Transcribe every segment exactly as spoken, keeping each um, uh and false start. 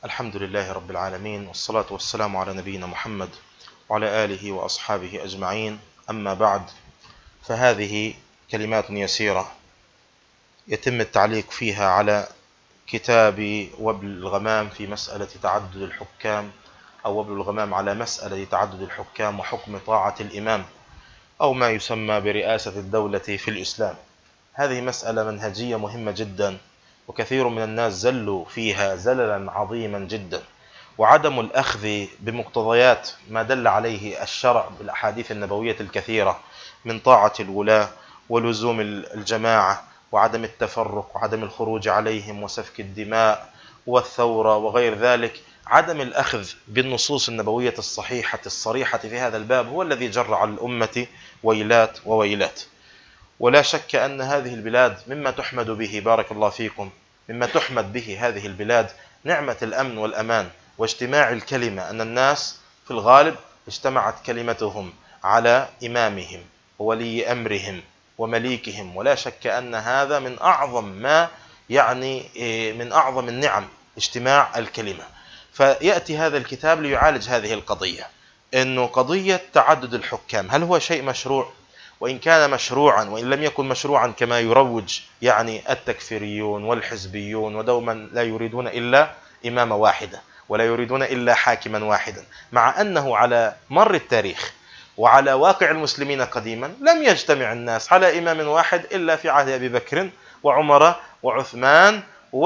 الحمد لله رب العالمين، والصلاة والسلام على نبينا محمد وعلى آله وأصحابه أجمعين. أما بعد، فهذه كلمات يسيرة يتم التعليق فيها على كتاب وبل الغمام في مسألة تعدد الحكام، أو وبل الغمام على مسألة تعدد الحكام وحكم طاعة الإمام، أو ما يسمى برئاسة الدولة في الإسلام. هذه مسألة منهجية مهمة جدا، وكثير من الناس زلوا فيها زللا عظيما جدا، وعدم الأخذ بمقتضيات ما دل عليه الشرع بالأحاديث النبوية الكثيرة من طاعة الولاة ولزوم الجماعة وعدم التفرق وعدم الخروج عليهم وسفك الدماء والثورة وغير ذلك. عدم الأخذ بالنصوص النبوية الصحيحة الصريحة في هذا الباب هو الذي جر على الأمة ويلات وويلات. ولا شك أن هذه البلاد مما تحمد به، بارك الله فيكم، مما تحمد به هذه البلاد نعمة الأمن والأمان واجتماع الكلمة، أن الناس في الغالب اجتمعت كلمتهم على إمامهم وولي أمرهم ومليكهم. ولا شك أن هذا من أعظم ما يعني من أعظم النعم اجتماع الكلمة. فيأتي هذا الكتاب ليعالج هذه القضية، إنه قضية تعدد الحكام هل هو شيء مشروع؟ وإن كان مشروعا وإن لم يكن مشروعا كما يروج يعني التكفيريون والحزبيون، ودوما لا يريدون إلا إمامة واحدة ولا يريدون إلا حاكما واحدا، مع أنه على مر التاريخ وعلى واقع المسلمين قديما لم يجتمع الناس على إمام واحد إلا في عهد أبي بكر وعمر وعثمان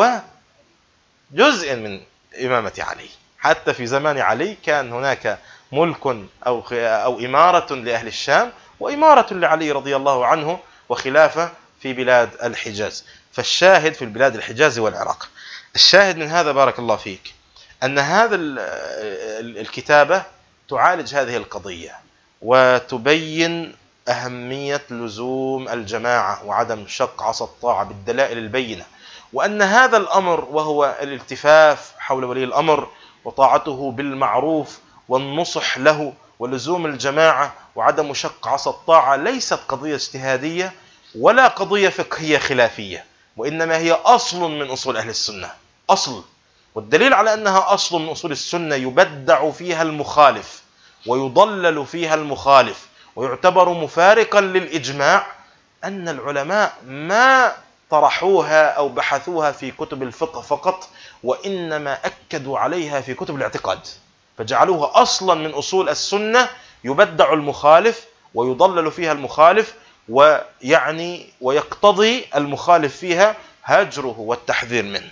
وجزء من إمامة علي. حتى في زمان علي كان هناك ملك أو أو إمارة لأهل الشام وإمارة لعلي رضي الله عنه وخلافة في بلاد الحجاز. فالشاهد في البلاد الحجاز والعراق، الشاهد من هذا بارك الله فيك أن هذا الكتابة تعالج هذه القضية وتبين أهمية لزوم الجماعة وعدم شق عصا الطاعة بالدلائل البينة، وأن هذا الأمر وهو الالتفاف حول ولي الأمر وطاعته بالمعروف والنصح له ولزوم الجماعة وعدم شق عصا الطاعة ليست قضية اجتهادية ولا قضية فقهية خلافية، وإنما هي أصل من أصول أهل السنة، أصل. والدليل على أنها أصل من أصول السنة يبدع فيها المخالف ويضلل فيها المخالف ويعتبر مفارقا للإجماع أن العلماء ما طرحوها أو بحثوها في كتب الفقه فقط، وإنما أكدوا عليها في كتب الاعتقاد، فجعلوها أصلا من أصول السنة يبدع المخالف ويضلل فيها المخالف، ويعني ويقتضي المخالف فيها هجره والتحذير منه.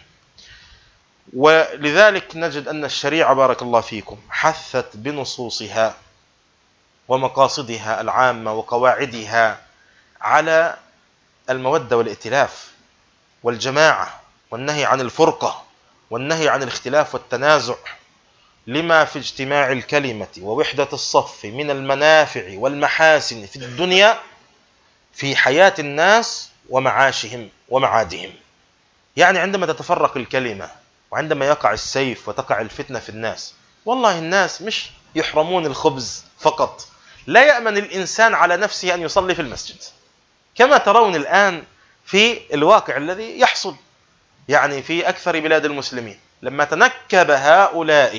ولذلك نجد أن الشريعة بارك الله فيكم حثت بنصوصها ومقاصدها العامة وقواعدها على المودة والائتلاف والجماعة والنهي عن الفرقة والنهي عن الاختلاف والتنازع، لما في اجتماع الكلمة ووحدة الصف من المنافع والمحاسن في الدنيا في حياة الناس ومعاشهم ومعادهم. يعني عندما تتفرق الكلمة وعندما يقع السيف وتقع الفتنة في الناس، والله الناس مش يحرمون الخبز فقط، لا يأمن الإنسان على نفسه أن يصلي في المسجد كما ترون الآن في الواقع الذي يحصل يعني في أكثر بلاد المسلمين. لما تنكب هؤلاء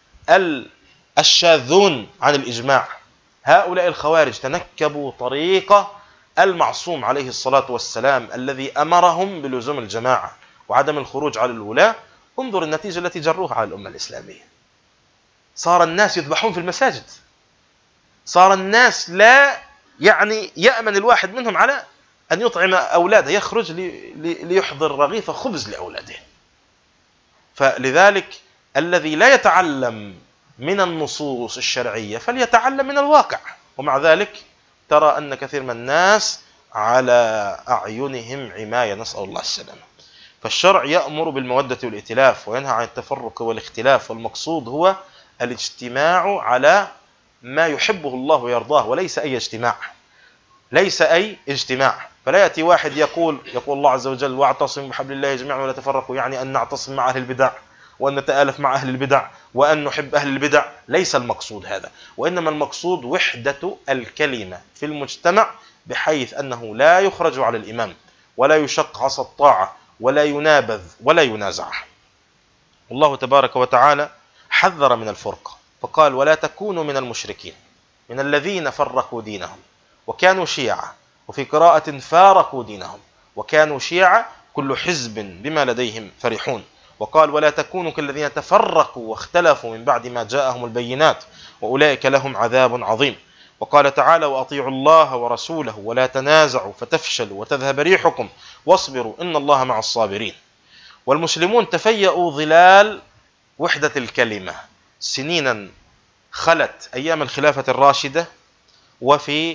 الشاذون عن الإجماع، هؤلاء الخوارج تنكبوا طريقة المعصوم عليه الصلاة والسلام الذي أمرهم بلزوم الجماعة وعدم الخروج على الولاة. انظر النتيجة التي جروها على الأمة الإسلامية، صار الناس يذبحون في المساجد، صار الناس لا يعني يأمن الواحد منهم على أن يطعم أولاده، يخرج ليحضر رغيف خبز لأولاده. فلذلك الذي لا يتعلم من النصوص الشرعية فليتعلم من الواقع. ومع ذلك ترى أن كثير من الناس على أعينهم عماية، نسأل الله السلامة. فالشرع يأمر بالمودة والائتلاف وينهى عن التفرق والاختلاف، والمقصود هو الاجتماع على ما يحبه الله ويرضاه، وليس أي اجتماع، ليس أي اجتماع. فلا يأتي واحد يقول يقول الله عز وجل واعتصموا بحبل الله جميعا ولا تفرقوا، يعني أن نعتصم مع أهل البدع وأن نتآلف مع أهل البدع وأن نحب أهل البدع. ليس المقصود هذا، وإنما المقصود وحدة الكلمة في المجتمع بحيث أنه لا يخرج على الإمام ولا يشق عصا الطاعة ولا ينابذ ولا ينازع. والله تبارك وتعالى حذر من الفرقة فقال ولا تكونوا من المشركين من الذين فرقوا دينهم وكانوا شيعا، وفي قراءة فارقوا دينهم وكانوا شيعا كل حزب بما لديهم فرحون. وقال ولا تكونوا كالذين تفرقوا واختلفوا من بعد ما جاءهم البينات وأولئك لهم عذاب عظيم. وقال تعالى وأطيعوا الله ورسوله ولا تنازعوا فتفشلوا وتذهب ريحكم واصبروا إن الله مع الصابرين. والمسلمون تفيأوا ظلال وحدة الكلمة سنينا خلت أيام الخلافة الراشدة وفي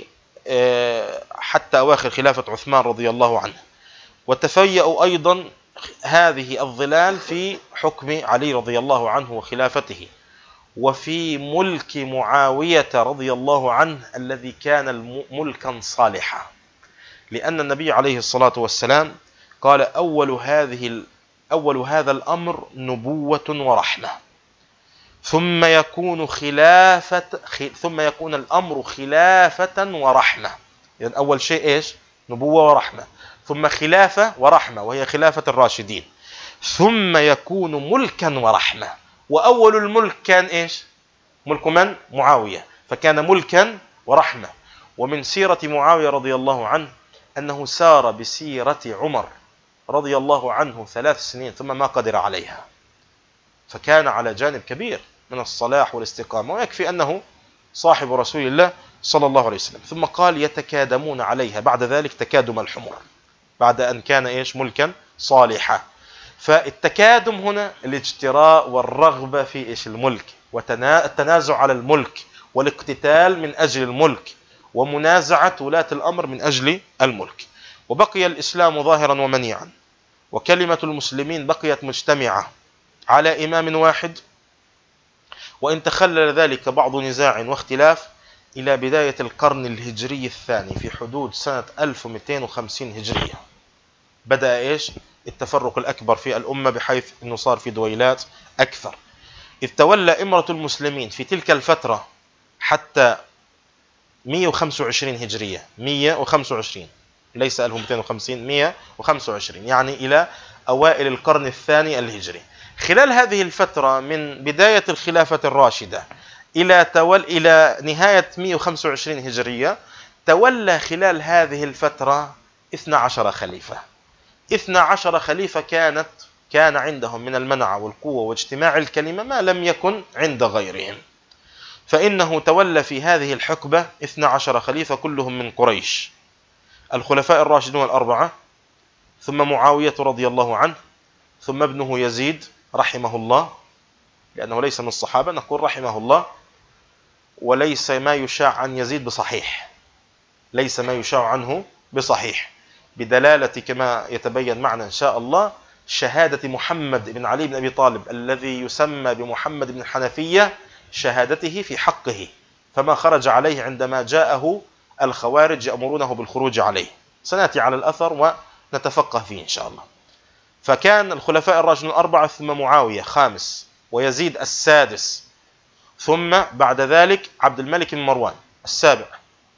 حتى أواخر خلافة عثمان رضي الله عنه، وتفيأوا أيضا هذه الظلال في حكم علي رضي الله عنه وخلافته، وفي ملك معاوية رضي الله عنه الذي كان ملكا صالحا، لأن النبي عليه الصلاة والسلام قال أول هذه أول هذا الأمر نبوة ورحمة، ثم يكون خلافة ثم يكون الأمر خلافة ورحمة. يعني أول شيء إيش؟ نبوة ورحمة، ثم خلافة ورحمة وهي خلافة الراشدين، ثم يكون ملكا ورحمة. وأول الملك كان إيش؟ ملك من؟ معاوية، فكان ملكا ورحمة. ومن سيرة معاوية رضي الله عنه أنه سار بسيرة عمر رضي الله عنه ثلاث سنين ثم ما قدر عليها، فكان على جانب كبير من الصلاح والاستقامة، ويكفي أنه صاحب رسول الله صلى الله عليه وسلم. ثم قال يتكادمون عليها بعد ذلك تكادم الحمر، بعد أن كان إيش؟ ملكا صالحا. فالتكادم هنا الاجتراء والرغبة في إيش؟ الملك، والتنازع على الملك، والاقتتال من أجل الملك، ومنازعة ولاة الأمر من أجل الملك. وبقي الإسلام ظاهرا ومنيعا، وكلمة المسلمين بقيت مجتمعة على إمام واحد، وإن تخلل ذلك بعض نزاع واختلاف إلى بداية القرن الهجري الثاني في حدود سنة ألف ومئتين وخمسين هجرية بدأ إيش؟ التفرق الأكبر في الأمة، بحيث أنه صار في دويلات أكثر. إذ تولى إمرة المسلمين في تلك الفترة حتى مئة وخمسة وعشرين هجرية، مئة وخمسة وعشرين ليس ألف ومئتين وخمسين، مئة وخمسة وعشرين يعني إلى أوائل القرن الثاني الهجري. خلال هذه الفترة من بداية الخلافة الراشدة إلى تول إلى نهاية مئة وخمسة وعشرين هجرية تولى خلال هذه الفترة اثنا عشر خليفة. اثنا عشر خليفة كانت كان عندهم من المنع والقوة واجتماع الكلمة ما لم يكن عند غيرهم، فإنه تولى في هذه الحقبة اثنا عشر خليفة كلهم من قريش، الخلفاء الراشدون الأربعة، ثم معاوية رضي الله عنه، ثم ابنه يزيد رحمه الله، لأنه ليس من الصحابة نقول رحمه الله، وليس ما يشاع عن يزيد بصحيح، ليس ما يشاع عنه بصحيح، بدلالة كما يتبين معنا إن شاء الله شهادة محمد بن علي بن أبي طالب الذي يسمى بمحمد بن الحنفية، شهادته في حقه، فما خرج عليه عندما جاءه الخوارج يأمرونه بالخروج عليه. سنأتي على الأثر ونتفقه فيه إن شاء الله. فكان الخلفاء الراشدون الأربعة، ثم معاوية خامس، ويزيد السادس، ثم بعد ذلك عبد الملك بن مروان السابع.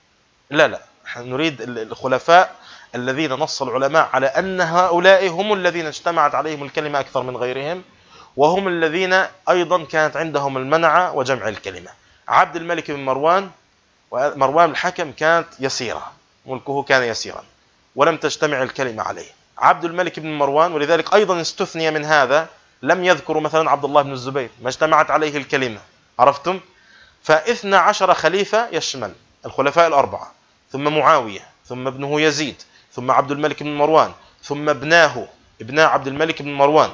لا لا نريد الخلفاء الذين نص العلماء على أن هؤلاء هم الذين اجتمعت عليهم الكلمة أكثر من غيرهم، وهم الذين أيضا كانت عندهم المنع وجمع الكلمة. عبد الملك بن مروان ومروان الحكم كانت يسيرة، ملكه كان يسيرا ولم تجتمع الكلمة عليه. عبد الملك بن مروان ولذلك أيضا استثني من هذا، لم يذكروا مثلا عبد الله بن الزبير ما اجتمعت عليه الكلمة، عرفتم؟ فاثنى عشر خليفة يشمل الخلفاء الأربعة، ثم معاوية، ثم ابنه يزيد، ثم عبد الملك بن مروان، ثم ابناه ابنا عبد الملك بن مروان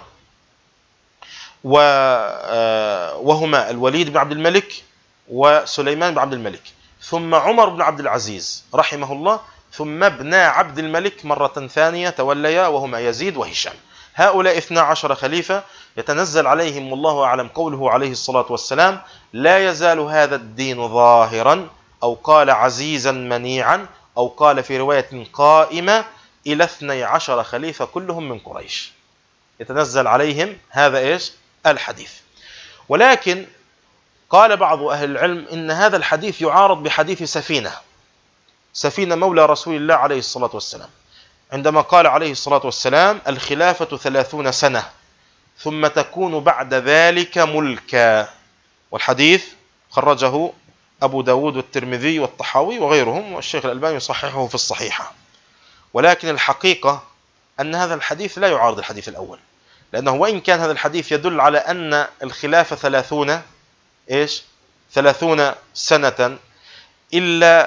وهما الوليد بن عبد الملك وسليمان بن عبد الملك، ثم عمر بن عبد العزيز رحمه الله، ثم ابنا عبد الملك مرة ثانية توليا وهما يزيد وهشام. هؤلاء اثنا عشر خليفة يتنزل عليهم والله أعلم قوله عليه الصلاة والسلام لا يزال هذا الدين ظاهرا، أو قال عزيزا منيعا، أو قال في رواية قائمة، إلى اثني عشر خليفة كلهم من قريش يتنزل عليهم هذا إيش؟ الحديث. ولكن قال بعض أهل العلم إن هذا الحديث يعارض بحديث سفينة سفينة مولى رسول الله عليه الصلاة والسلام، عندما قال عليه الصلاة والسلام الخلافة ثلاثون سنة ثم تكون بعد ذلك ملكا. والحديث خرجه أبو داود والترمذي والطحاوي وغيرهم، والشيخ الألباني يصححه في الصحيحة. ولكن الحقيقة أن هذا الحديث لا يعارض الحديث الأول، لأنه وإن كان هذا الحديث يدل على أن الخلافة ثلاثون إيش ثلاثون سنة، إلا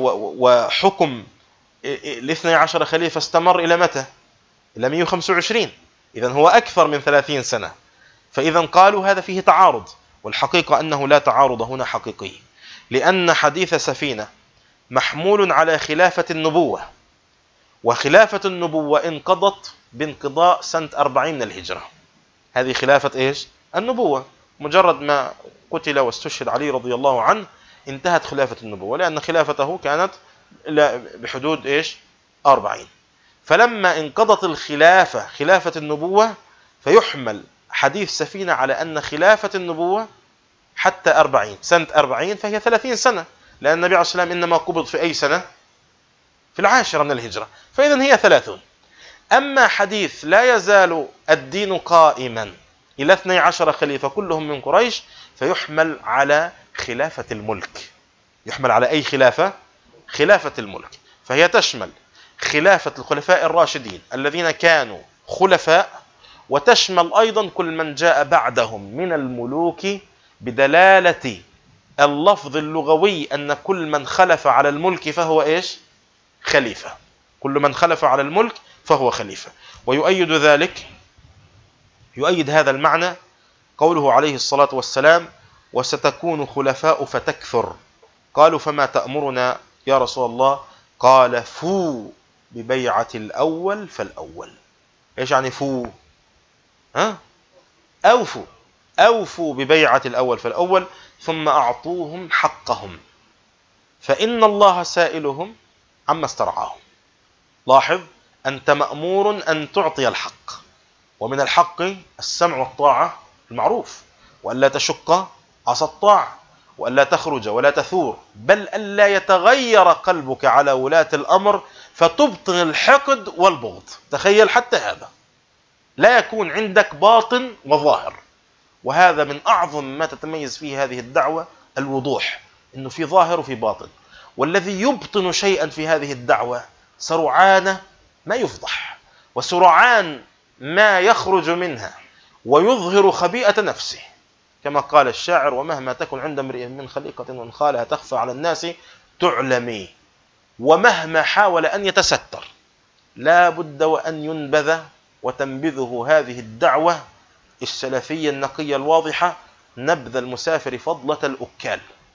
وحكم الاثني عشر خليفة استمر إلى متى؟ إلى مئة وخمسة وعشرين، إذن هو أكثر من ثلاثين سنة. فإذا قالوا هذا فيه تعارض، والحقيقة أنه لا تعارض هنا حقيقي، لأن حديث سفينة محمول على خلافة النبوة، وخلافة النبوة انقضت بانقضاء سنة أربعين من الهجرة. هذه خلافة إيش؟ النبوة. مجرد ما قتل واستشهد علي رضي الله عنه انتهت خلافة النبوة، لأن خلافته كانت بحدود إيش؟ أربعين. فلما انقضت الخلافة خلافة النبوة فيحمل حديث سفينة على أن خلافة النبوة حتى أربعين سنة أربعين، فهي ثلاثين سنة، لأن النبي عليه الصلاة والسلام إنما قبض في أي سنة؟ في العاشرة من الهجرة، فإذن هي ثلاثون. أما حديث لا يزال الدين قائما إلى اثني عشر خليفة كلهم من قريش، فيحمل على خلافة الملك. يحمل على أي خلافة؟ خلافة الملك. فهي تشمل خلافة الخلفاء الراشدين الذين كانوا خلفاء، وتشمل أيضا كل من جاء بعدهم من الملوك، بدلالة اللفظ اللغوي أن كل من خلف على الملك فهو إيش؟ خليفة. كل من خلف على الملك فهو خليفة. ويؤيد ذلك، يؤيد هذا المعنى قوله عليه الصلاة والسلام: وستكون خلفاء فتكثر. قالوا: فما تأمرنا يا رسول الله؟ قال: فو ببيعة الأول فالأول. إيش يعني فو؟ ها؟ أوفوا أوفوا ببيعة الأول فالأول، ثم أعطوهم حقهم، فإن الله سائلهم عما استرعاهم. لاحظ، أنت مأمور أن تعطي الحق، ومن الحق السمع والطاعة المعروف، وألا تشق عصا الطاعة، وألا تخرج ولا تثور، بل ألا يتغير قلبك على ولاة الأمر فتبطن الحقد والبغض. تخيل حتى هذا، لا يكون عندك باطن وظاهر. وهذا من أعظم ما تتميز فيه هذه الدعوة، الوضوح، إنه في ظاهر وفي باطن. والذي يبطن شيئا في هذه الدعوة سرعان ما يفضح، وسرعان ما يخرج منها ويظهر خبيئة نفسه، كما قال الشاعر: ومهما تكن عند امرئ من خليقة وإن خالها تخفى على الناس تعلمي. ومهما حاول أن يتستر لا بد وأن ينبذ، وتنبذه هذه الدعوة السلفية النقية الواضحة نبذ المسافر فضلة الأكال،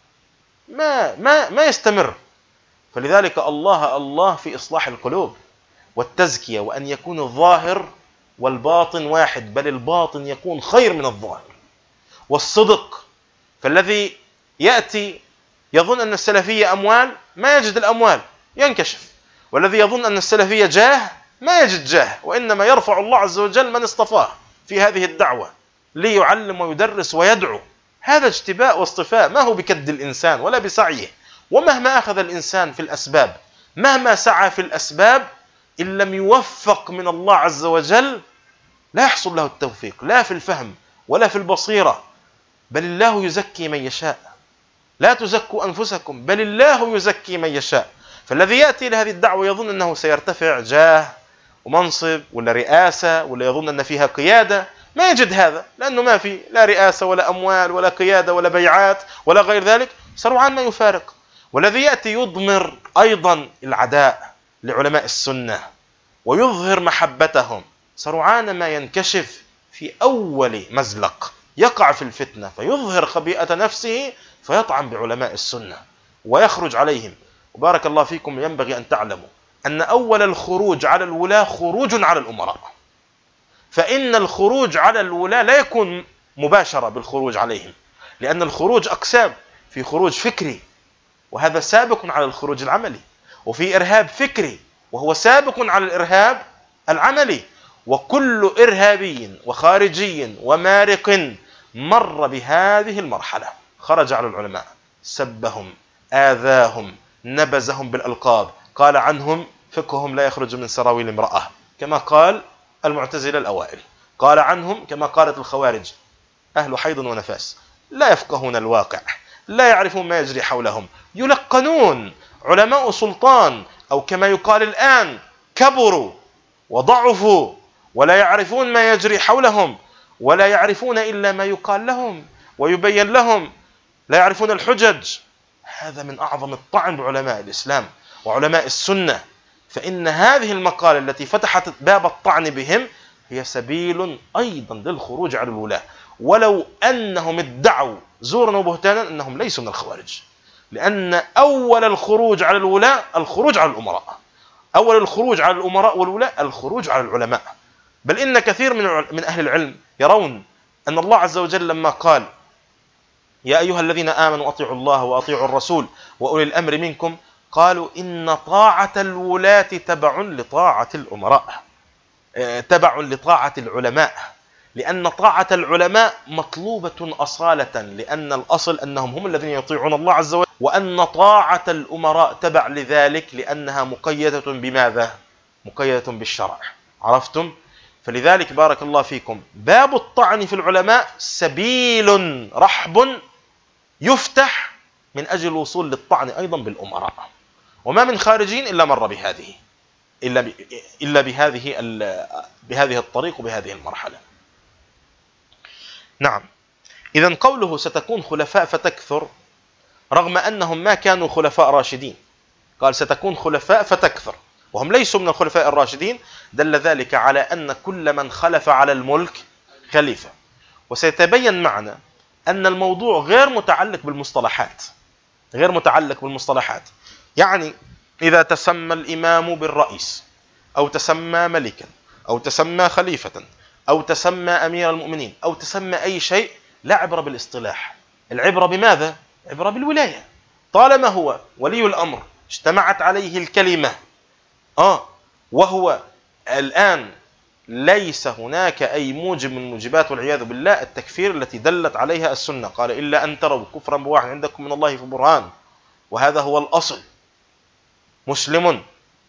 ما, ما, ما يستمر. فلذلك الله الله في إصلاح القلوب والتزكية، وأن يكون الظاهر والباطن واحد، بل الباطن يكون خير من الظاهر. والصدق، فالذي يأتي يظن أن السلفية أموال ما يجد الأموال ينكشف، والذي يظن أن السلفية جاه ما يجد جاه، وإنما يرفع الله عز وجل من اصطفاه في هذه الدعوة ليعلم ويدرس ويدعو. هذا اجتباء واصطفاء، ما هو بكد الإنسان ولا بسعيه. ومهما أخذ الإنسان في الأسباب، مهما سعى في الأسباب، إن لم يوفق من الله عز وجل لا يحصل له التوفيق، لا في الفهم ولا في البصيرة. بل الله يزكي من يشاء، لا تزكوا أنفسكم بل الله يزكي من يشاء. فالذي يأتي لهذه الدعوة يظن أنه سيرتفع جاه ومنصب ولا رئاسة، ولا يظن أن فيها قيادة، ما يجد هذا، لأنه ما في لا رئاسة ولا أموال ولا قيادة ولا بيعات ولا غير ذلك، سرعان ما يفارق. والذي يأتي يضمر أيضا العداء لعلماء السنة ويظهر محبتهم، سرعان ما ينكشف في أول مزلق، يقع في الفتنة فيظهر خبيئة نفسه فيطعن بعلماء السنة ويخرج عليهم. وبارك الله فيكم، ينبغي أن تعلموا أن أول الخروج على الولاة خروج على الأمراء، فإن الخروج على الولاة لا يكون مباشرة بالخروج عليهم، لأن الخروج أقسام، في خروج فكري وهذا سابق على الخروج العملي، وفي إرهاب فكري وهو سابق على الإرهاب العملي. وكل إرهابي وخارجي ومارق مر بهذه المرحلة خرج على العلماء، سبهم، آذاهم، نبزهم بالألقاب، قال عنهم: فقههم لا يخرج من سراويل امرأة، كما قال المعتزلة الأوائل. قال عنهم كما قالت الخوارج: أهل حيض ونفاس، لا يفقهون الواقع، لا يعرفون ما يجري حولهم، يلقنون، علماء سلطان، أو كما يقال الآن كبروا وضعفوا، ولا يعرفون ما يجري حولهم، ولا يعرفون إلا ما يقال لهم ويبين لهم، لا يعرفون الحجج. هذا من أعظم الطعن بعلماء الإسلام وعلماء السنة. فإن هذه المقالة التي فتحت باب الطعن بهم هي سبيل أيضا للخروج على الولاة، ولو أنهم ادعوا زورا وبهتانا أنهم ليسوا من الخوارج، لأن أول الخروج على الولاة الخروج على الأمراء، أول الخروج على الأمراء والولاة الخروج على العلماء. بل إن كثير من من أهل العلم يرون أن الله عز وجل لما قال: يا أيها الذين آمنوا أطيعوا الله وأطيعوا الرسول وأولي الأمر منكم، قالوا إن طاعة الولاة تبع لطاعة الأمراء، تبع لطاعة العلماء، لأن طاعة العلماء مطلوبة أصالة، لأن الأصل أنهم هم الذين يطيعون الله عز وجل، وأن طاعة الأمراء تبع لذلك لأنها مقيدة بماذا؟ مقيدة بالشرع. عرفتم؟ فلذلك بارك الله فيكم، باب الطعن في العلماء سبيل رحب يفتح من أجل الوصول للطعن أيضا بالأمراء، وما من خارجين إلا مر بهذه إلا إلا بهذه بهذه الطريق وبهذه المرحلة. نعم. إذن قوله ستكون خلفاء فتكثر، رغم أنهم ما كانوا خلفاء راشدين، قال ستكون خلفاء فتكثر وهم ليسوا من الخلفاء الراشدين، دل ذلك على أن كل من خلف على الملك خليفة. وسيتبين معنا أن الموضوع غير متعلق بالمصطلحات، غير متعلق بالمصطلحات. يعني إذا تسمى الإمام بالرئيس، أو تسمى ملكا، أو تسمى خليفة، أو تسمى أمير المؤمنين، أو تسمى أي شيء، لا عبرة بالاصطلاح، العبرة بماذا؟ عبرة بالولاية. طالما هو ولي الأمر اجتمعت عليه الكلمة آه وهو الآن ليس هناك أي موجب من موجبات والعياذ بالله التكفير التي دلت عليها السنة، قال: إلا أن تروا كفرا بواحد عندكم من الله في برهان، وهذا هو الأصل. مسلم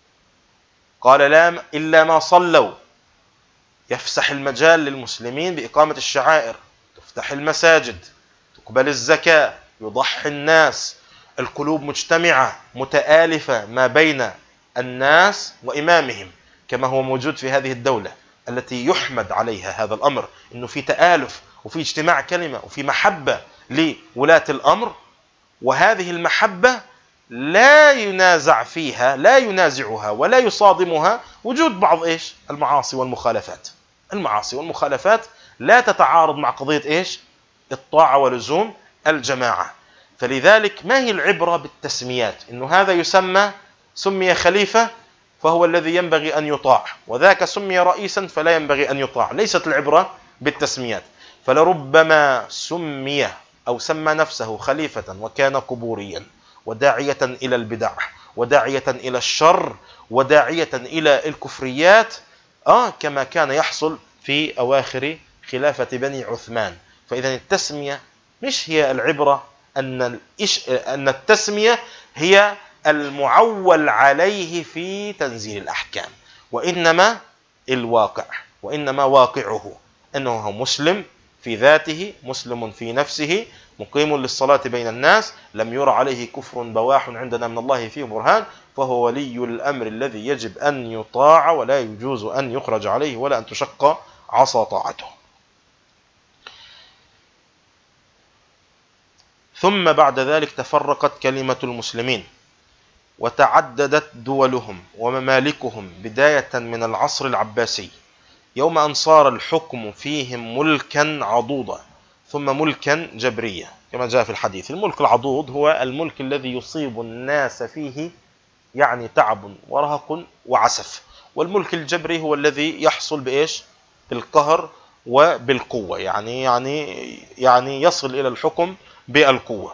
قال: لا إلا ما صلوا، يفسح المجال للمسلمين بإقامة الشعائر، تفتح المساجد، تقبل الزكاة، يضحي الناس، القلوب مجتمعة متآلفة ما بين الناس وإمامهم، كما هو موجود في هذه الدولة التي يحمد عليها هذا الأمر، إنه في تآلف وفي اجتماع كلمة وفي محبة لولاة الأمر. وهذه المحبة لا ينازع فيها، لا ينازعها ولا يصادمها وجود بعض إيش؟ المعاصي والمخالفات. المعاصي والمخالفات لا تتعارض مع قضية إيش؟ الطاعة ولزوم الجماعة. فلذلك ما هي العبرة بالتسميات؟ إنه هذا يسمى سمي خليفة فهو الذي ينبغي أن يطاع، وذاك سمي رئيسا فلا ينبغي أن يطاع. ليست العبرة بالتسميات. فلربما سمي أو سمى نفسه خليفة وكان قبوريا وداعية إلى البدع وداعية إلى الشر وداعية إلى الكفريات، آه كما كان يحصل في أواخر خلافة بني عثمان. فإذا التسمية مش هي العبرة، أن أن التسمية هي المعول عليه في تنزيل الأحكام، وإنما الواقع، وإنما واقعه أنه هو مسلم في ذاته، مسلم في نفسه، مقيم للصلاة بين الناس، لم ير عليه كفر بواح عندنا من الله فيه برهان، فهو ولي الأمر الذي يجب أن يطاع ولا يجوز أن يخرج عليه ولا أن تشق عصا طاعته. ثم بعد ذلك تفرقت كلمة المسلمين وتعددت دولهم وممالكهم بداية من العصر العباسي، يوم أن صار الحكم فيهم ملكا عضوضا ثم ملكا جبريا، كما جاء في الحديث. الملك العضوض هو الملك الذي يصيب الناس فيه يعني تعب ورهق وعسف، والملك الجبري هو الذي يحصل بإيش؟ بالقهر وبالقوة، يعني يعني يعني يصل إلى الحكم بالقوة.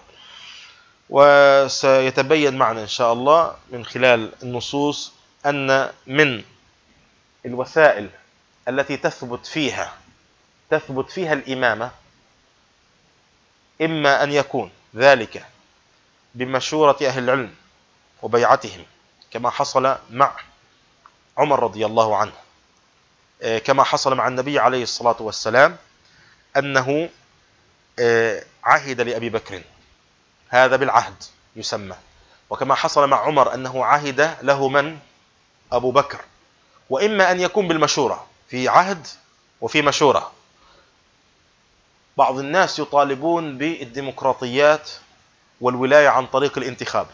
وسيتبين معنا إن شاء الله من خلال النصوص أن من الوسائل التي تثبت فيها تثبت فيها الإمامة إما أن يكون ذلك بمشورة أهل العلم وبيعتهم، كما حصل مع عمر رضي الله عنه كما حصل مع النبي عليه الصلاة والسلام أنه عهد لأبي بكر، هذا بالعهد يسمى. وكما حصل مع عمر أنه عهد له من؟ أبو بكر. وإما أن يكون بالمشورة، في عهد وفي مشورة. بعض الناس يطالبون بالديمقراطيات والولاية عن طريق الانتخاب،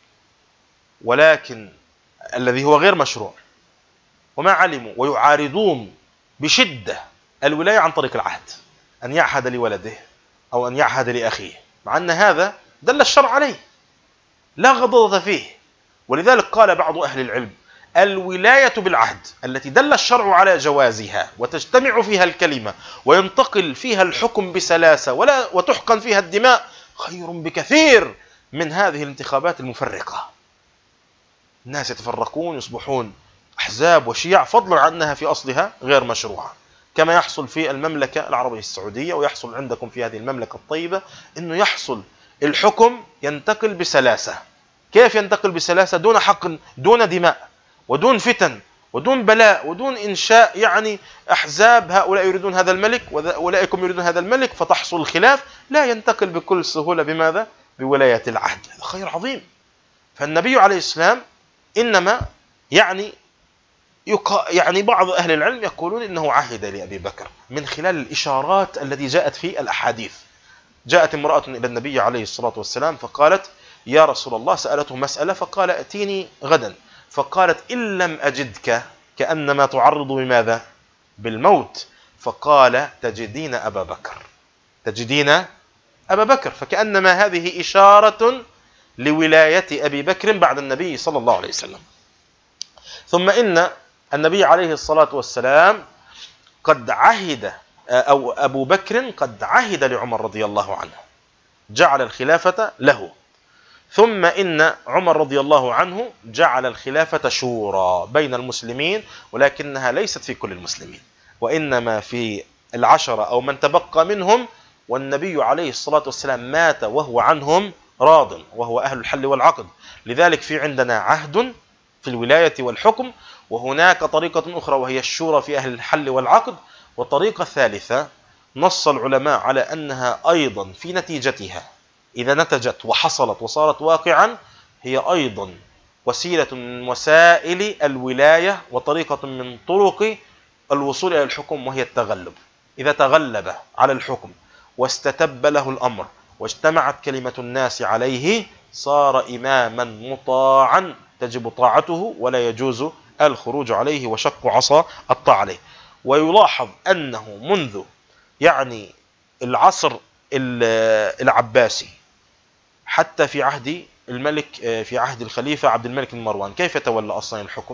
ولكن الذي هو غير مشروع، وما علموا، ويعارضون بشدة الولاية عن طريق العهد، أن يعهد لولده أو أن يعهد لأخيه، مع أن هذا دل الشرع عليه لا غضاضة فيه. ولذلك قال بعض أهل العلم: الولاية بالعهد التي دل الشرع على جوازها وتجتمع فيها الكلمة وينتقل فيها الحكم بسلاسة ولا وتحقن فيها الدماء خير بكثير من هذه الانتخابات المفرقة. الناس يتفرقون، يصبحون أحزاب وشيع، فضلا عن أنها في أصلها غير مشروعة، كما يحصل في المملكة العربية السعودية ويحصل عندكم في هذه المملكة الطيبة، أنه يحصل الحكم ينتقل بسلاسة. كيف ينتقل بسلاسة؟ دون حقن، دون دماء، ودون فتن، ودون بلاء، ودون إنشاء يعني أحزاب، هؤلاء يريدون هذا الملك وأولئكم يريدون هذا الملك، فتحصل الخلاف. لا، ينتقل بكل سهولة. بماذا؟ بولاية العهد. هذا خير عظيم. فالنبي عليه السلام إنما يعني يقا يعني بعض أهل العلم يقولون إنه عهد لأبي بكر من خلال الإشارات التي جاءت في الأحاديث. جاءت امرأة إلى النبي عليه الصلاة والسلام فقالت: يا رسول الله، سألته مسألة فقال: أتيني غدا. فقالت: إن لم أجدك، كأنما تعرض بماذا؟ بالموت. فقال: تجدين أبا بكر، تجدين أبا بكر. فكأنما هذه إشارة لولاية أبي بكر بعد النبي صلى الله عليه وسلم. ثم إن النبي عليه الصلاة والسلام قد عهد، أو أبو بكر قد عهد لعمر رضي الله عنه، جعل الخلافة له. ثم إن عمر رضي الله عنه جعل الخلافة شورى بين المسلمين، ولكنها ليست في كل المسلمين، وإنما في العشرة أو من تبقى منهم، والنبي عليه الصلاة والسلام مات وهو عنهم راض، وهو أهل الحل والعقد. لذلك في عندنا عهد في الولاية والحكم، وهناك طريقة أخرى وهي الشورى في أهل الحل والعقد. والطريقة الثالثة نص العلماء على أنها أيضا في نتيجتها إذا نتجت وحصلت وصارت واقعا، هي أيضا وسيلة من وسائل الولاية وطريقة من طرق الوصول إلى الحكم، وهي التغلب. إذا تغلب على الحكم واستتب له الأمر واجتمعت كلمة الناس عليه، صار إماما مطاعا تجب طاعته ولا يجوز الخروج عليه وشق عصا الطاعة عليه. ويلاحظ أنه منذ يعني العصر العباسي حتى في عهد الملك، في عهد الخليفة عبد الملك بن مروان، كيف تولى أصلا الحكم؟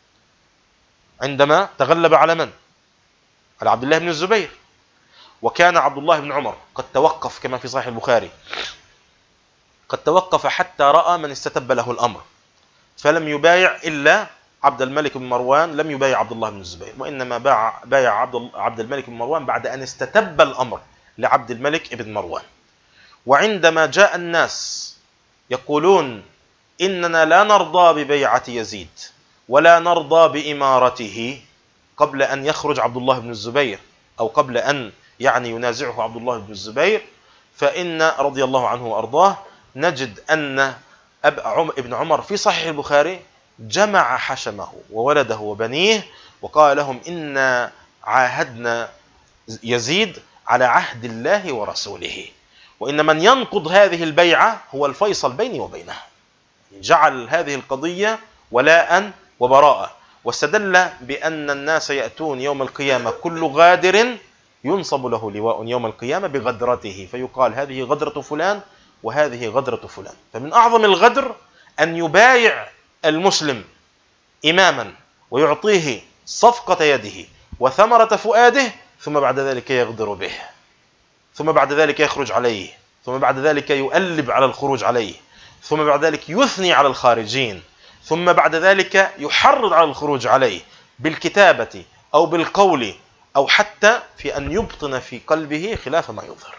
عندما تغلب على من؟ على عبد الله بن الزبير. وكان عبد الله بن عمر قد توقف كما في صحيح البخاري، قد توقف حتى رأى من استتب له الأمر، فلم يبايع إلا عبد الملك بن مروان، لم يبايع عبد الله بن الزبير، وإنما بايع بايع عبد عبد الملك بن مروان بعد أن استتب الأمر لعبد الملك بن مروان. وعندما جاء الناس يقولون: إننا لا نرضى ببيعة يزيد ولا نرضى بإمارته، قبل أن يخرج عبد الله بن الزبير أو قبل أن يعني ينازعه عبد الله بن الزبير، فإن رضي الله عنه وأرضاه نجد أن ابن عمر في صحيح البخاري جمع حشمه وولده وبنيه وقال لهم: إنا عاهدنا يزيد على عهد الله ورسوله، وإن من ينقض هذه البيعة هو الفيصل بيني وبينه. جعل هذه القضية ولاء وبراءة، واستدل بأن الناس يأتون يوم القيامة كل غادر ينصب له لواء يوم القيامة بغدرته، فيقال: هذه غدرة فلان وهذه غدرة فلان. فمن أعظم الغدر أن يبايع المسلم إماما ويعطيه صفقة يده وثمرة فؤاده، ثم بعد ذلك يغدر به، ثم بعد ذلك يخرج عليه، ثم بعد ذلك يؤلب على الخروج عليه، ثم بعد ذلك يثني على الخارجين، ثم بعد ذلك يحرض على الخروج عليه بالكتابة أو بالقول، أو حتى في أن يبطن في قلبه خلاف ما يظهر.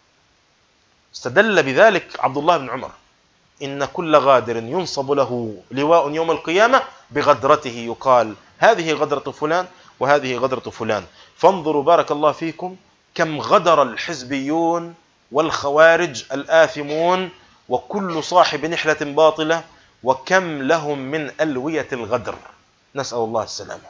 استدل بذلك عبد الله بن عمر: إن كل غادر ينصب له لواء يوم القيامة بغدرته، يقال: هذه غدرة فلان وهذه غدرة فلان. فانظروا بارك الله فيكم كم غدر الحزبيون والخوارج الآثمون وكل صاحب نحلة باطلة، وكم لهم من ألوية الغدر، نسأل الله السلامة.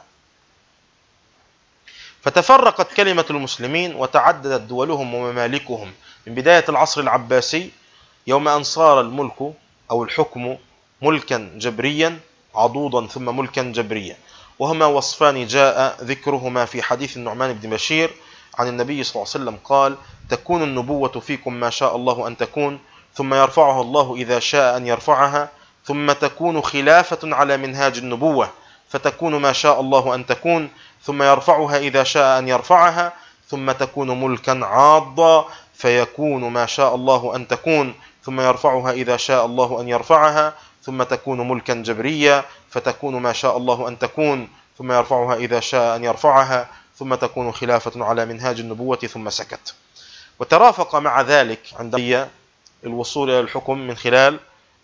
فتفرقت كلمة المسلمين وتعددت دولهم وممالكهم من بداية العصر العباسي، يوم أن صار الملك أو الحكم ملكا جبريا عضوضا ثم ملكا جبريا، وهما وصفان جاء ذكرهما في حديث النعمان بن بشير عن النبي صلى الله عليه وسلم قال: تكون النبوة فيكم ما شاء الله أن تكون، ثم يرفعها الله إذا شاء أن يرفعها، ثم تكون خلافة على منهاج النبوة فتكون ما شاء الله أن تكون، ثم يرفعها إذا شاء أن يرفعها، ثم تكون ملكا عاضا فيكون ما شاء الله أن تكون، ثم يرفعها إذا شاء الله أن يرفعها، ثم تكون ملكا جبريا فتكون ما شاء الله أن تكون، ثم يرفعها إذا شاء أن يرفعها، ثم تكون خلافة على منهاج النبوة، ثم سكت. وترافق مع ذلك عند الوصول إلى الحكم من خلال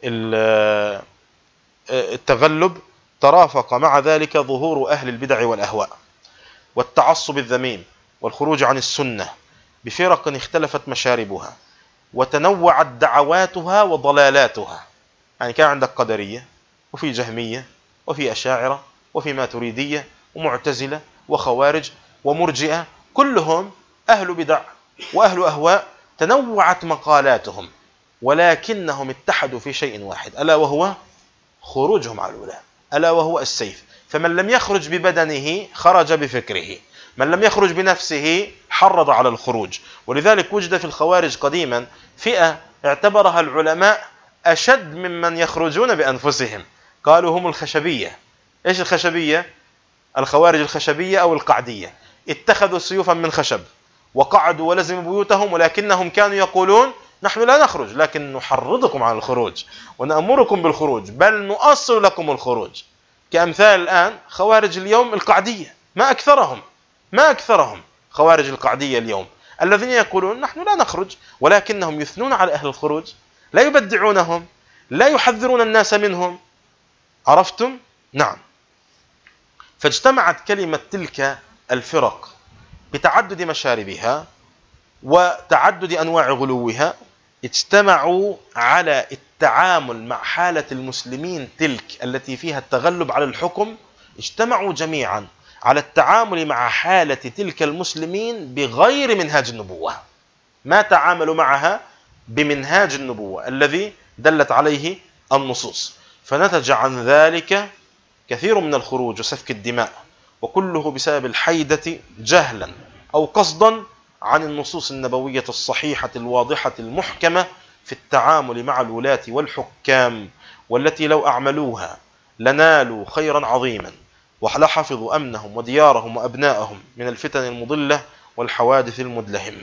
التغلب، ترافق مع ذلك ظهور أهل البدع والأهواء والتعصب الذميم والخروج عن السنة بفرق اختلفت مشاربها وتنوعت دعواتها وضلالاتها. يعني كان عندك قدرية، وفي جهمية، وفي أشاعرة، وفي ماتريدية، ومعتزلة، وخوارج، ومرجئة، كلهم أهل بدع وأهل أهواء، تنوعت مقالاتهم، ولكنهم اتحدوا في شيء واحد، ألا وهو خروجهم على الولاة، ألا وهو السيف. فمن لم يخرج ببدنه خرج بفكره، من لم يخرج بنفسه حرض على الخروج. ولذلك وجد في الخوارج قديما فئة اعتبرها العلماء أشد ممن يخرجون بأنفسهم، قالوا هم الخشبية. إيش الخشبية؟ الخوارج الخشبية أو القعدية، اتخذوا سيوفا من خشب وقعدوا ولزموا بيوتهم، ولكنهم كانوا يقولون نحن لا نخرج، لكن نحرضكم على الخروج ونأمركم بالخروج، بل نؤصل لكم الخروج. كأمثال الآن خوارج اليوم القعدية، ما أكثرهم ما أكثرهم خوارج القعدية اليوم الذين يقولون نحن لا نخرج، ولكنهم يثنون على أهل الخروج، لا يبدعونهم، لا يحذرون الناس منهم. عرفتم؟ نعم. فاجتمعت كلمة تلك الفرق بتعدد مشاربها وتعدد أنواع غلوها، اجتمعوا على التعامل مع حالة المسلمين تلك التي فيها التغلب على الحكم، اجتمعوا جميعا على التعامل مع حالة تلك المسلمين بغير منهاج النبوة، ما تعاملوا معها بمنهاج النبوة الذي دلت عليه النصوص. فنتج عن ذلك كثير من الخروج وسفك الدماء، وكله بسبب الحيدة جهلا أو قصدا عن النصوص النبوية الصحيحة الواضحة المحكمة في التعامل مع الولاة والحكام، والتي لو أعملوها لنالوا خيرا عظيما ولحفظوا أمنهم وديارهم وأبنائهم من الفتن المضلة والحوادث المدلهمة.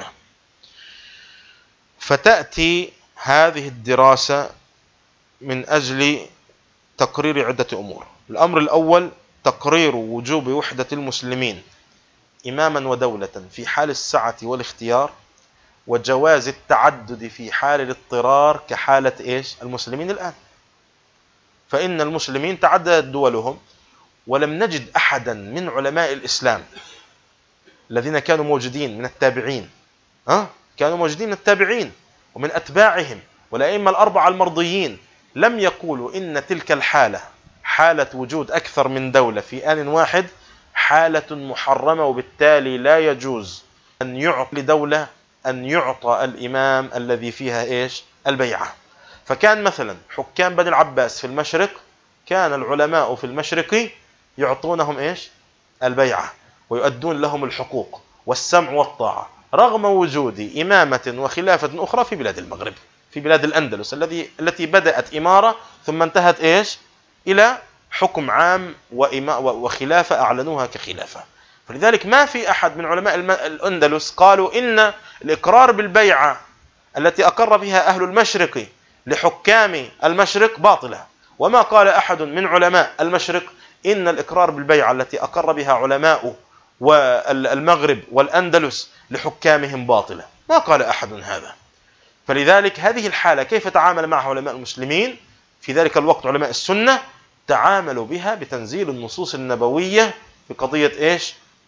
فتأتي هذه الدراسة من أجل تقرير عدة أمور. الأمر الأول تقرير وجوب وحدة المسلمين إماما ودولة في حال السعة والاختيار، وجواز التعدد في حال الاضطرار كحالة إيش؟ المسلمين الآن. فإن المسلمين تعددت دولهم، ولم نجد أحدا من علماء الإسلام الذين كانوا موجودين من التابعين أه؟ كانوا موجودين من التابعين ومن أتباعهم والأئمة الأربعة المرضيين، لم يقولوا إن تلك الحالة حالة وجود أكثر من دولة في آن واحد حالة محرمة، وبالتالي لا يجوز أن يعطى لدولة أن يعطى الإمام الذي فيها إيش؟ البيعة. فكان مثلا حكام بني العباس في المشرق، كان العلماء في المشرق يعطونهم إيش؟ البيعة، ويؤدون لهم الحقوق والسمع والطاعة، رغم وجود إمامة وخلافة أخرى في بلاد المغرب، في بلاد الأندلس الذي التي بدأت إمارة ثم انتهت إيش؟ إلى حكم عام وخلافة أعلنوها كخلافة. فلذلك ما في أحد من علماء الأندلس قالوا إن الإقرار بالبيعة التي أقر بها أهل المشرق لحكام المشرق باطلة، وما قال أحد من علماء المشرق إن الإقرار بالبيعة التي أقر بها علماء والمغرب والأندلس لحكامهم باطلة، ما قال أحد هذا. فلذلك هذه الحالة كيف تعامل معها علماء المسلمين في ذلك الوقت؟ علماء السنة تعاملوا بها بتنزيل النصوص النبوية بقضية إيش؟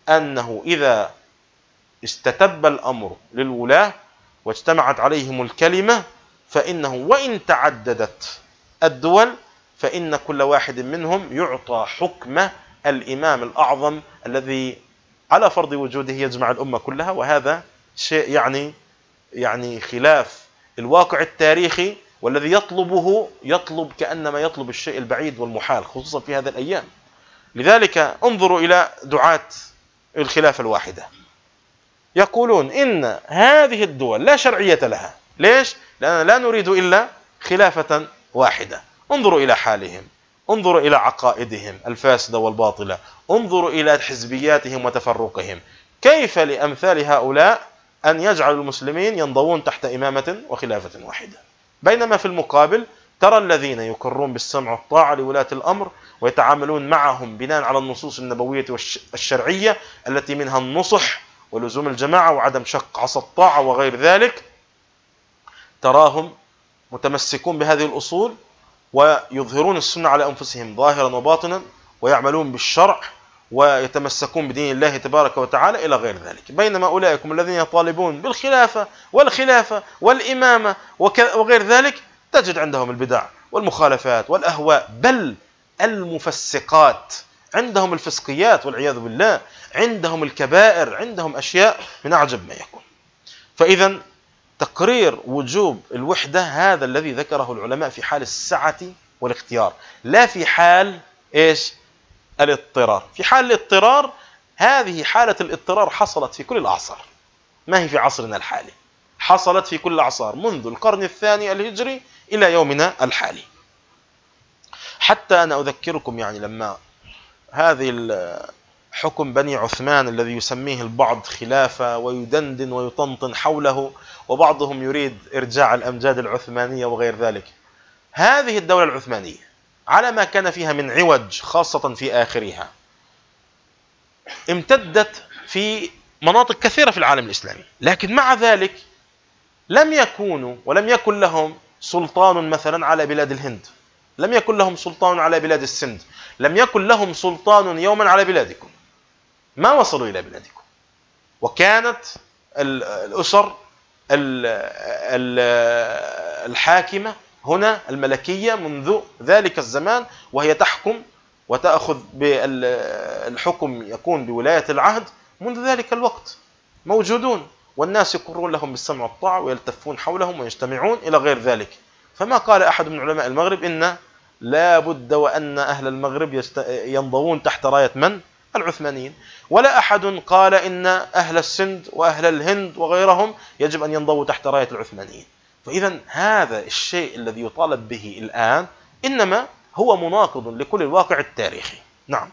أنه إذا استتب الأمر للولاة واجتمعت عليهم الكلمة فإنه وإن تعددت الدول فإن كل واحد منهم يعطى حكم الإمام الأعظم الذي على فرض وجوده يجمع الأمة كلها. وهذا شيء يعني يعني خلاف الواقع التاريخي، والذي يطلبه يطلب كأنما يطلب الشيء البعيد والمحال خصوصا في هذا الأيام. لذلك انظروا إلى دعاة الخلافة الواحدة يقولون إن هذه الدول لا شرعية لها. ليش؟ لأننا لا نريد إلا خلافة واحدة. انظروا إلى حالهم، انظروا إلى عقائدهم الفاسدة والباطلة، انظروا إلى حزبياتهم وتفرقهم. كيف لأمثال هؤلاء أن يجعل المسلمين ينضوون تحت إمامة وخلافة واحدة، بينما في المقابل ترى الذين يقرون بالسمع والطاعة لولاة الأمر ويتعاملون معهم بناء على النصوص النبوية والشرعية التي منها النصح ولزوم الجماعة وعدم شق عصا الطاعة وغير ذلك، تراهم متمسكون بهذه الأصول ويظهرون السنة على أنفسهم ظاهرا وباطنا ويعملون بالشرع ويتمسكون بدين الله تبارك وتعالى إلى غير ذلك. بينما أولئكم الذين يطالبون بالخلافة والخلافة والإمامة وغير ذلك تجد عندهم البدع والمخالفات والأهواء، بل المفسقات، عندهم الفسقيات والعياذ بالله، عندهم الكبائر، عندهم أشياء من أعجب ما يكون. فإذا تقرير وجوب الوحدة هذا الذي ذكره العلماء في حال السعة والاختيار، لا في حال إيش؟ الاضطرار. في حال الاضطرار، هذه حالة الاضطرار حصلت في كل الأعصار، ما هي في عصرنا الحالي، حصلت في كل الأعصار منذ القرن الثاني الهجري إلى يومنا الحالي. حتى أنا أذكركم يعني لما هذه حكم بني عثمان الذي يسميه البعض خلافة ويدندن ويطنطن حوله، وبعضهم يريد إرجاع الأمجاد العثمانية وغير ذلك، هذه الدولة العثمانية على ما كان فيها من عوج خاصة في آخرها امتدت في مناطق كثيرة في العالم الإسلامي، لكن مع ذلك لم يكونوا ولم يكن لهم سلطان مثلا على بلاد الهند، لم يكن لهم سلطان على بلاد السند، لم يكن لهم سلطان يوما على بلادكم، ما وصلوا إلى بلادكم. وكانت الأسر الحاكمة هنا الملكية منذ ذلك الزمان وهي تحكم وتأخذ بالحكم، يكون بولاية العهد منذ ذلك الوقت موجودون، والناس يقرون لهم بالسمع والطاعة ويلتفون حولهم ويجتمعون إلى غير ذلك. فما قال أحد من علماء المغرب إن لا بد وأن أهل المغرب ينضوون تحت راية من؟ العثمانيين، ولا أحد قال إن أهل السند وأهل الهند وغيرهم يجب أن ينضووا تحت راية العثمانيين. فإذا هذا الشيء الذي يطالب به الآن إنما هو مناقض لكل الواقع التاريخي. نعم.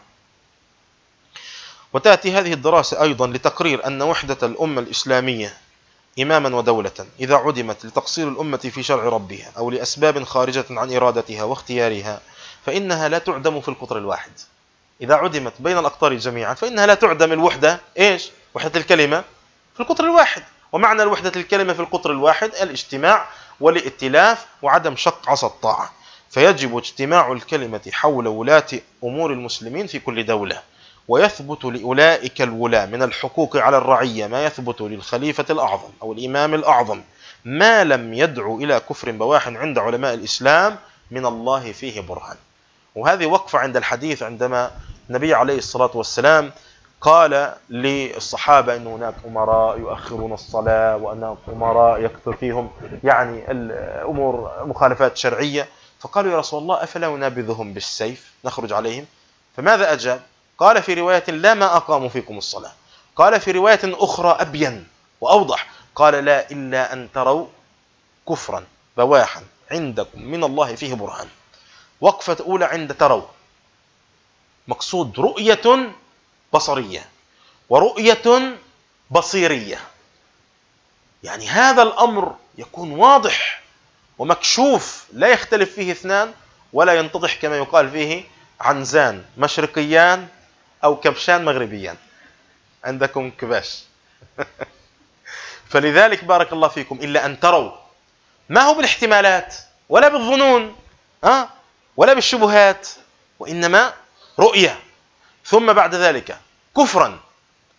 وتأتي هذه الدراسة أيضا لتقرير أن وحدة الأمة الإسلامية إماما ودولة إذا عدمت لتقصير الأمة في شرع ربها أو لأسباب خارجة عن إرادتها واختيارها فإنها لا تعدم في القطر الواحد. إذا عدمت بين الأقطار جميعا فإنها لا تعدم الوحدة، إيش؟ وحدة الكلمة في القطر الواحد. ومعنى الوحدة الكلمة في القطر الواحد الاجتماع والائتلاف وعدم شق عصا الطاعة. فيجب اجتماع الكلمة حول ولاة أمور المسلمين في كل دولة، ويثبت لأولئك الولاة من الحقوق على الرعية ما يثبت للخليفة الأعظم أو الإمام الأعظم ما لم يدعو إلى كفر بواح عند علماء الإسلام من الله فيه برهان. وهذه وقفة عند الحديث عندما النبي عليه الصلاة والسلام قال للصحابة أن هناك أمراء يؤخرون الصلاة وأن أمراء يكثر فيهم يعني الأمور مخالفات شرعية، فقالوا يا رسول الله أفلا ننابذهم بالسيف نخرج عليهم؟ فماذا أجاب؟ قال في رواية لا ما أقاموا فيكم الصلاة. قال في رواية أخرى أبين وأوضح، قال لا إلا أن تروا كفرا بواحا عندكم من الله فيه برهان. وقفة أولى عند تروا، مقصود رؤية بصرية ورؤية بصيرية، يعني هذا الأمر يكون واضح ومكشوف لا يختلف فيه اثنان ولا ينتضح كما يقال فيه عنزان مشرقيان أو كبشان مغربيان، عندكم كباش فلذلك بارك الله فيكم إلا أن تروا، ما هو بالاحتمالات ولا بالظنون أه؟ ولا بالشبهات، وإنما رؤية. ثم بعد ذلك كفرا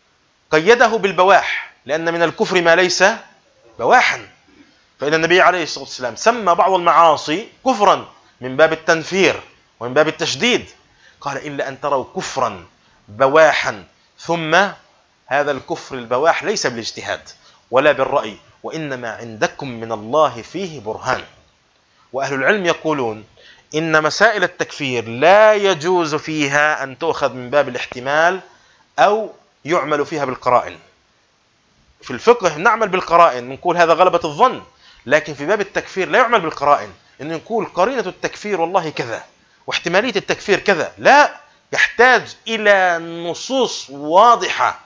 قيده بالبواح، لأن من الكفر ما ليس بواحا. فإن النبي عليه الصلاة والسلام سمى بعض المعاصي كفرا من باب التنفير ومن باب التشديد، قال إلا أن تروا كفرا بواحا، ثم هذا الكفر البواح ليس بالاجتهاد ولا بالرأي، وإنما عندكم من الله فيه برهان. وأهل العلم يقولون إن مسائل التكفير لا يجوز فيها أن تؤخذ من باب الاحتمال أو يعمل فيها بالقرائن. في الفقه نعمل بالقرائن، نقول هذا غلبة الظن، لكن في باب التكفير لا يعمل بالقرائن، إنه نقول قرينة التكفير والله كذا واحتمالية التكفير كذا، لا، يحتاج إلى نصوص واضحة،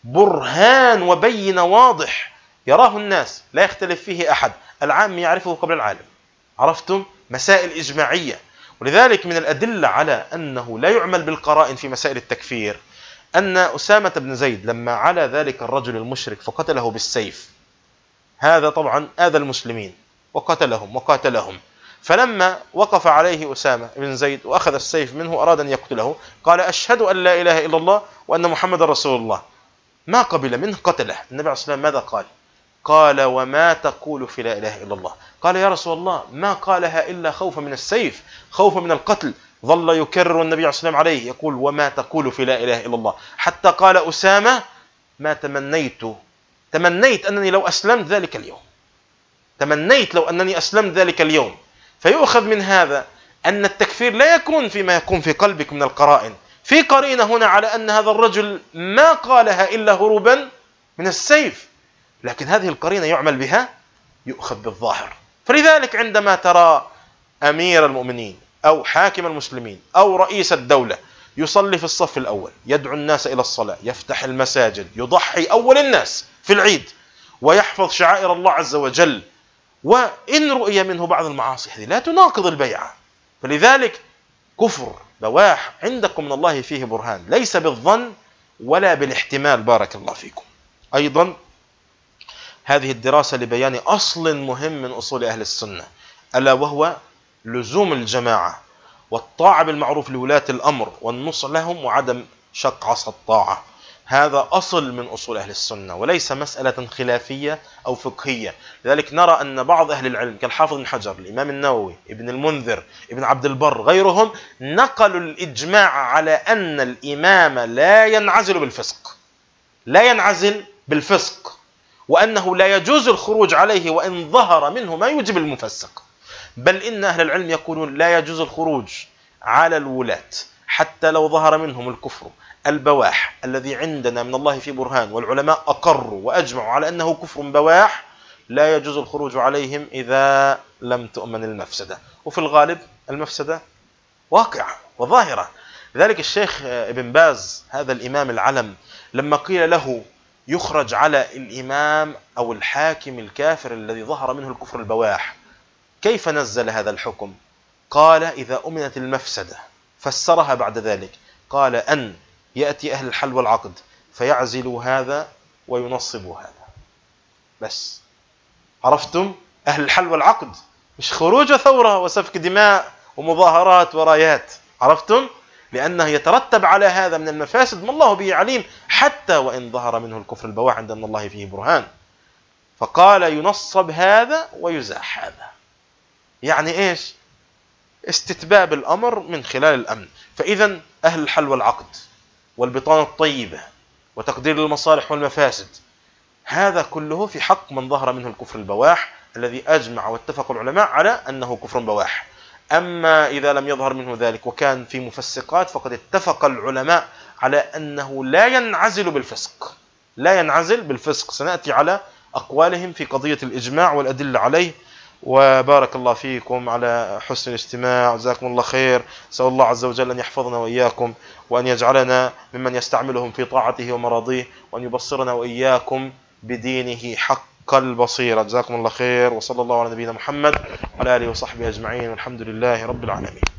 برهان وبين واضح يراه الناس لا يختلف فيه أحد، العام يعرفه قبل العالم. عرفتم؟ مسائل إجماعية. ولذلك من الأدلة على أنه لا يعمل بالقرائن في مسائل التكفير أن أسامة بن زيد لما على ذلك الرجل المشرك فقتله بالسيف، هذا طبعا آذى المسلمين وقتلهم وقاتلهم، فلما وقف عليه أسامة بن زيد وأخذ السيف منه أراد أن يقتله، قال أشهد أن لا إله إلا الله وأن محمد رسول الله، ما قبل منه قتله. النبي عليه الصلاة والسلام ماذا قال؟ قال وما تقول في لا إله إلا الله؟ قال يا رسول الله ما قالها إلا خوفا من السيف، خوفا من القتل. ظل يكرر النبي عليه الصلاة والسلام عليه يقول وما تقول في لا إله إلا الله، حتى قال أسامة ما تمنيت تمنيت أنني لو أسلمت ذلك اليوم، تمنيت لو أنني أسلمت ذلك اليوم. فيؤخذ من هذا أن التكفير لا يكون فيما يكون في قلبك من القرائن، في قرينة هنا على أن هذا الرجل ما قالها إلا هروبا من السيف، لكن هذه القرينة يعمل بها، يؤخذ بالظاهر. فلذلك عندما ترى أمير المؤمنين أو حاكم المسلمين أو رئيس الدولة يصلي في الصف الأول، يدعو الناس إلى الصلاة، يفتح المساجد، يضحي أول الناس في العيد، ويحفظ شعائر الله عز وجل، وإن رؤي منه بعض المعاصي هذه لا تناقض البيعة، فلذلك كفر بواح عندكم من الله فيه برهان، ليس بالظن ولا بالاحتمال. بارك الله فيكم. أيضا هذه الدراسة لبيان أصل مهم من أصول أهل السنة، ألا وهو لزوم الجماعة والطاعة بالمعروف لولاة الأمر والنصح لهم وعدم شق عصا الطاعة. هذا أصل من أصول أهل السنة وليس مسألة خلافية أو فقهية. لذلك نرى أن بعض أهل العلم كالحافظ بن حجر، الإمام النووي، ابن المنذر، ابن عبد البر، غيرهم نقلوا الإجماع على أن الإمام لا ينعزل بالفسق، لا ينعزل بالفسق، وأنه لا يجوز الخروج عليه وإن ظهر منه ما يوجب المفسق، بل إن أهل العلم يقولون لا يجوز الخروج على الولاة حتى لو ظهر منهم الكفر البواح الذي عندنا من الله في برهان، والعلماء أقروا وأجمعوا على أنه كفر بواح، لا يجوز الخروج عليهم إذا لم تؤمن المفسدة، وفي الغالب المفسدة واقعة وظاهرة. لذلك الشيخ ابن باز هذا الإمام العلم لما قيل له يخرج على الإمام أو الحاكم الكافر الذي ظهر منه الكفر البواح كيف نزل هذا الحكم؟ قال إذا أمنت المفسدة، فسرها بعد ذلك قال أن يأتي أهل الحل والعقد فيعزلوا هذا وينصبوا هذا بس. عرفتم؟ أهل الحل والعقد، مش خروج ثورة وسفك دماء ومظاهرات ورايات. عرفتم؟ لأنه يترتب على هذا من المفاسد ما الله به عليم، حتى وإن ظهر منه الكفر البواح عند أن الله فيه برهان. فقال ينصب هذا ويزاح هذا، يعني إيش؟ استتباب الأمر من خلال الأمن. فإذا أهل الحل والعقد والبطانة الطيبة وتقدير المصالح والمفاسد، هذا كله في حق من ظهر منه الكفر البواح الذي أجمع واتفق العلماء على أنه كفر بواح. أما إذا لم يظهر منه ذلك وكان في مفسقات فقد اتفق العلماء على أنه لا ينعزل بالفسق، لا ينعزل بالفسق. سنأتي على أقوالهم في قضية الإجماع والأدلة عليه. وبارك الله فيكم على حسن الاستماع، جزاكم الله خير. سأل الله عز وجل أن يحفظنا وإياكم وأن يجعلنا ممن يستعملهم في طاعته ومراضيه، وأن يبصرنا وإياكم بدينه حق البصيرة. جزاكم الله خير، وصلى الله على نبينا محمد وعلى آله وصحبه أجمعين، والحمد لله رب العالمين.